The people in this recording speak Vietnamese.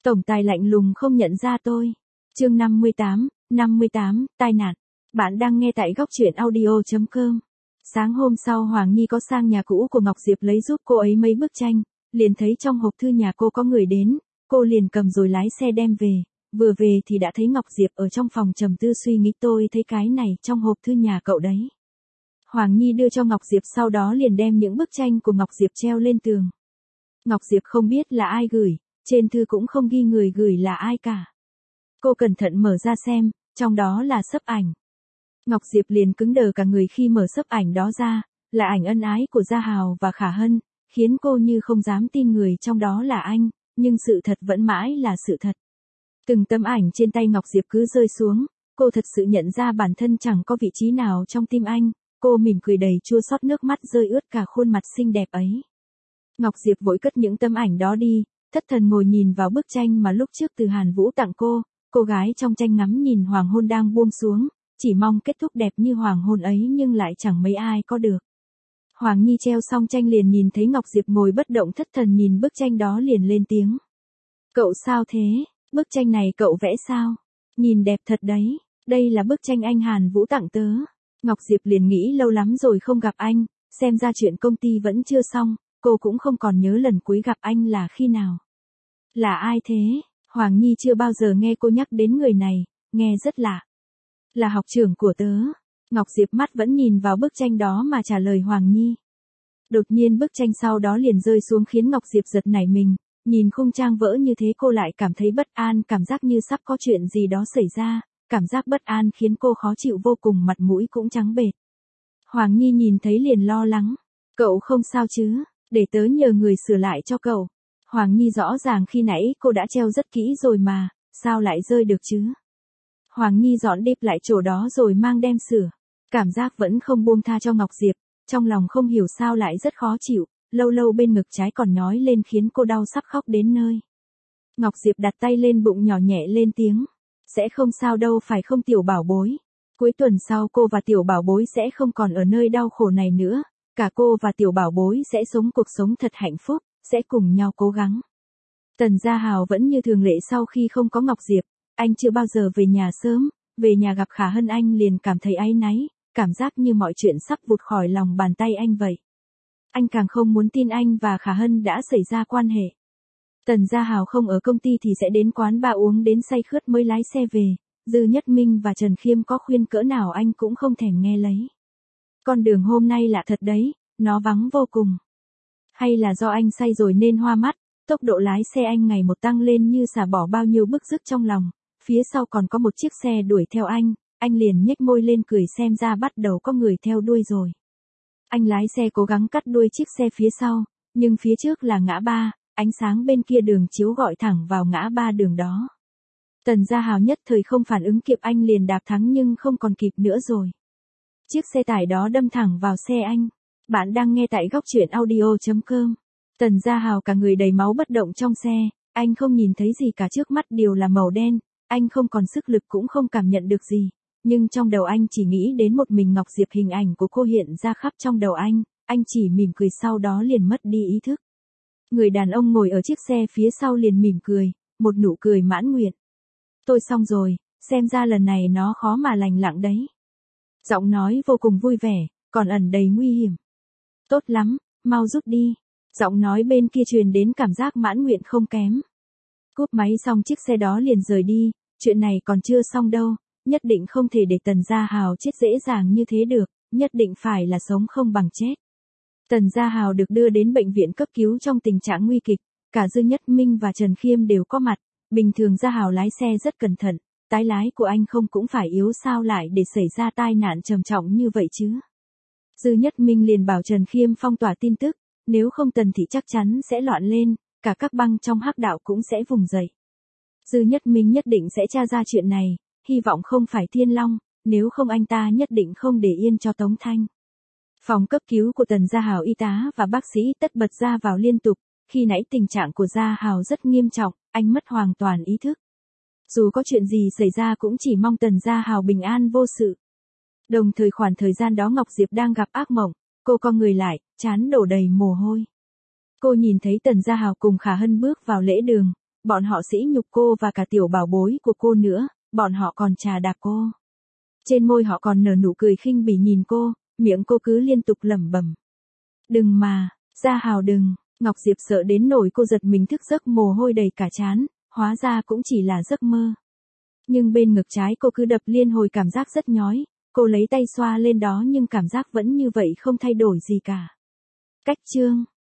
Tổng tài lạnh lùng không nhận ra tôi. Chương 58, tai nạn. Bạn đang nghe tại góc truyện audio.com. Sáng hôm sau Hoàng Nhi có sang nhà cũ của Ngọc Diệp lấy giúp cô ấy mấy bức tranh, liền thấy trong hộp thư nhà cô có người đến, cô liền cầm rồi lái xe đem về, vừa về thì đã thấy Ngọc Diệp ở trong phòng trầm tư suy nghĩ. Tôi thấy cái này trong hộp thư nhà cậu đấy. Hoàng Nhi đưa cho Ngọc Diệp, sau đó liền đem những bức tranh của Ngọc Diệp treo lên tường. Ngọc Diệp không biết là ai gửi, trên thư cũng không ghi người gửi là ai cả. Cô cẩn thận mở ra xem, trong đó là xấp ảnh. Ngọc Diệp liền cứng đờ cả người khi mở xấp ảnh đó ra, là ảnh ân ái của Gia Hào và Khả Hân, khiến cô như không dám tin người trong đó là anh, nhưng sự thật vẫn mãi là sự thật. Từng tấm ảnh trên tay Ngọc Diệp cứ rơi xuống, cô thật sự nhận ra bản thân chẳng có vị trí nào trong tim anh, cô mỉm cười đầy chua xót, nước mắt rơi ướt cả khuôn mặt xinh đẹp ấy. Ngọc Diệp vội cất những tấm ảnh đó đi, thất thần ngồi nhìn vào bức tranh mà lúc trước Từ Hàn Vũ tặng cô gái trong tranh ngắm nhìn hoàng hôn đang buông xuống, chỉ mong kết thúc đẹp như hoàng hôn ấy nhưng lại chẳng mấy ai có được. Hoàng Nhi treo xong tranh liền nhìn thấy Ngọc Diệp ngồi bất động thất thần nhìn bức tranh đó liền lên tiếng. Cậu sao thế, bức tranh này cậu vẽ sao? Nhìn đẹp thật đấy, đây là bức tranh anh Hàn Vũ tặng tớ. Ngọc Diệp liền nghĩ lâu lắm rồi không gặp anh, xem ra chuyện công ty vẫn chưa xong, cô cũng không còn nhớ lần cuối gặp anh là khi nào. Là ai thế? Hoàng Nhi chưa bao giờ nghe cô nhắc đến người này, nghe rất lạ. Là học trưởng của tớ. Ngọc Diệp mắt vẫn nhìn vào bức tranh đó mà trả lời Hoàng Nhi. Đột nhiên bức tranh sau đó liền rơi xuống khiến Ngọc Diệp giật nảy mình, nhìn khung trang vỡ như thế cô lại cảm thấy bất an, cảm giác như sắp có chuyện gì đó xảy ra, cảm giác bất an khiến cô khó chịu vô cùng, mặt mũi cũng trắng bệch. Hoàng Nhi nhìn thấy liền lo lắng. Cậu không sao chứ, để tớ nhờ người sửa lại cho cậu. Hoàng Nhi rõ ràng khi nãy cô đã treo rất kỹ rồi mà, sao lại rơi được chứ? Hoàng Nhi dọn đếp lại chỗ đó rồi mang đem sửa. Cảm giác vẫn không buông tha cho Ngọc Diệp, trong lòng không hiểu sao lại rất khó chịu, lâu lâu bên ngực trái còn nhói lên khiến cô đau sắp khóc đến nơi. Ngọc Diệp đặt tay lên bụng nhỏ nhẹ lên tiếng. Sẽ không sao đâu phải không tiểu bảo bối. Cuối tuần sau cô và tiểu bảo bối sẽ không còn ở nơi đau khổ này nữa, cả cô và tiểu bảo bối sẽ sống cuộc sống thật hạnh phúc, sẽ cùng nhau cố gắng. Tần Gia Hào vẫn như thường lệ sau khi không có Ngọc Diệp, anh chưa bao giờ về nhà sớm, về nhà gặp Khả Hân anh liền cảm thấy áy náy, cảm giác như mọi chuyện sắp vụt khỏi lòng bàn tay anh vậy. Anh càng không muốn tin anh và Khả Hân đã xảy ra quan hệ. Tần Gia Hào không ở công ty thì sẽ đến quán bar uống đến say khướt mới lái xe về, Dư Nhất Minh và Trần Khiêm có khuyên cỡ nào anh cũng không thèm nghe lấy. Con đường hôm nay lạ thật đấy, nó vắng vô cùng. Hay là do anh say rồi nên hoa mắt, tốc độ lái xe anh ngày một tăng lên như xả bỏ bao nhiêu bức rứt trong lòng, phía sau còn có một chiếc xe đuổi theo anh liền nhếch môi lên cười xem ra bắt đầu có người theo đuôi rồi. Anh lái xe cố gắng cắt đuôi chiếc xe phía sau, nhưng phía trước là ngã ba, ánh sáng bên kia đường chiếu gọi thẳng vào ngã ba đường đó. Tần Gia Hào nhất thời không phản ứng kịp, anh liền đạp thắng nhưng không còn kịp nữa rồi. Chiếc xe tải đó đâm thẳng vào xe anh. Bạn đang nghe tại góc truyện audio.com. Tần Gia Hào cả người đầy máu bất động trong xe, anh không nhìn thấy gì cả, trước mắt đều là màu đen, anh không còn sức lực cũng không cảm nhận được gì, nhưng trong đầu anh chỉ nghĩ đến một mình Ngọc Diệp, hình ảnh của cô hiện ra khắp trong đầu anh chỉ mỉm cười sau đó liền mất đi ý thức. Người đàn ông ngồi ở chiếc xe phía sau liền mỉm cười, một nụ cười mãn nguyện. Tôi xong rồi, xem ra lần này nó khó mà lành lặng đấy. Giọng nói vô cùng vui vẻ, còn ẩn đầy nguy hiểm. Tốt lắm, mau rút đi. Giọng nói bên kia truyền đến cảm giác mãn nguyện không kém. Cúp máy xong chiếc xe đó liền rời đi, chuyện này còn chưa xong đâu, nhất định không thể để Tần Gia Hào chết dễ dàng như thế được, nhất định phải là sống không bằng chết. Tần Gia Hào được đưa đến bệnh viện cấp cứu trong tình trạng nguy kịch, cả Dư Nhất Minh và Trần Khiêm đều có mặt, bình thường Gia Hào lái xe rất cẩn thận, tái lái của anh không cũng phải yếu sao lại để xảy ra tai nạn trầm trọng như vậy chứ. Dư Nhất Minh liền bảo Trần Khiêm phong tỏa tin tức, nếu không Tần thị chắc chắn sẽ loạn lên, cả các băng trong hắc đạo cũng sẽ vùng dậy. Dư Nhất Minh nhất định sẽ tra ra chuyện này, hy vọng không phải Thiên Long, nếu không anh ta nhất định không để yên cho Tống Thanh. Phòng cấp cứu của Tần Gia Hào, y tá và bác sĩ tất bật ra vào liên tục, khi nãy tình trạng của Gia Hào rất nghiêm trọng, anh mất hoàn toàn ý thức. Dù có chuyện gì xảy ra cũng chỉ mong Tần Gia Hào bình an vô sự. Đồng thời khoảng thời gian đó Ngọc Diệp đang gặp ác mộng, cô co người lại, trán đổ đầy mồ hôi. Cô nhìn thấy Tần Gia Hào cùng Khả Hân bước vào lễ đường, Bọn họ sỉ nhục cô và cả tiểu bảo bối của cô nữa, bọn họ còn chà đạp cô. Trên môi họ còn nở nụ cười khinh bỉ nhìn cô, miệng cô cứ liên tục lẩm bẩm. Đừng mà, Gia Hào đừng. Ngọc Diệp sợ đến nỗi cô giật mình thức giấc mồ hôi đầy cả trán, hóa ra cũng chỉ là giấc mơ. Nhưng bên ngực trái cô cứ đập liên hồi cảm giác rất nhói, cô lấy tay xoa lên đó nhưng cảm giác vẫn như vậy không thay đổi gì cả. Cách chương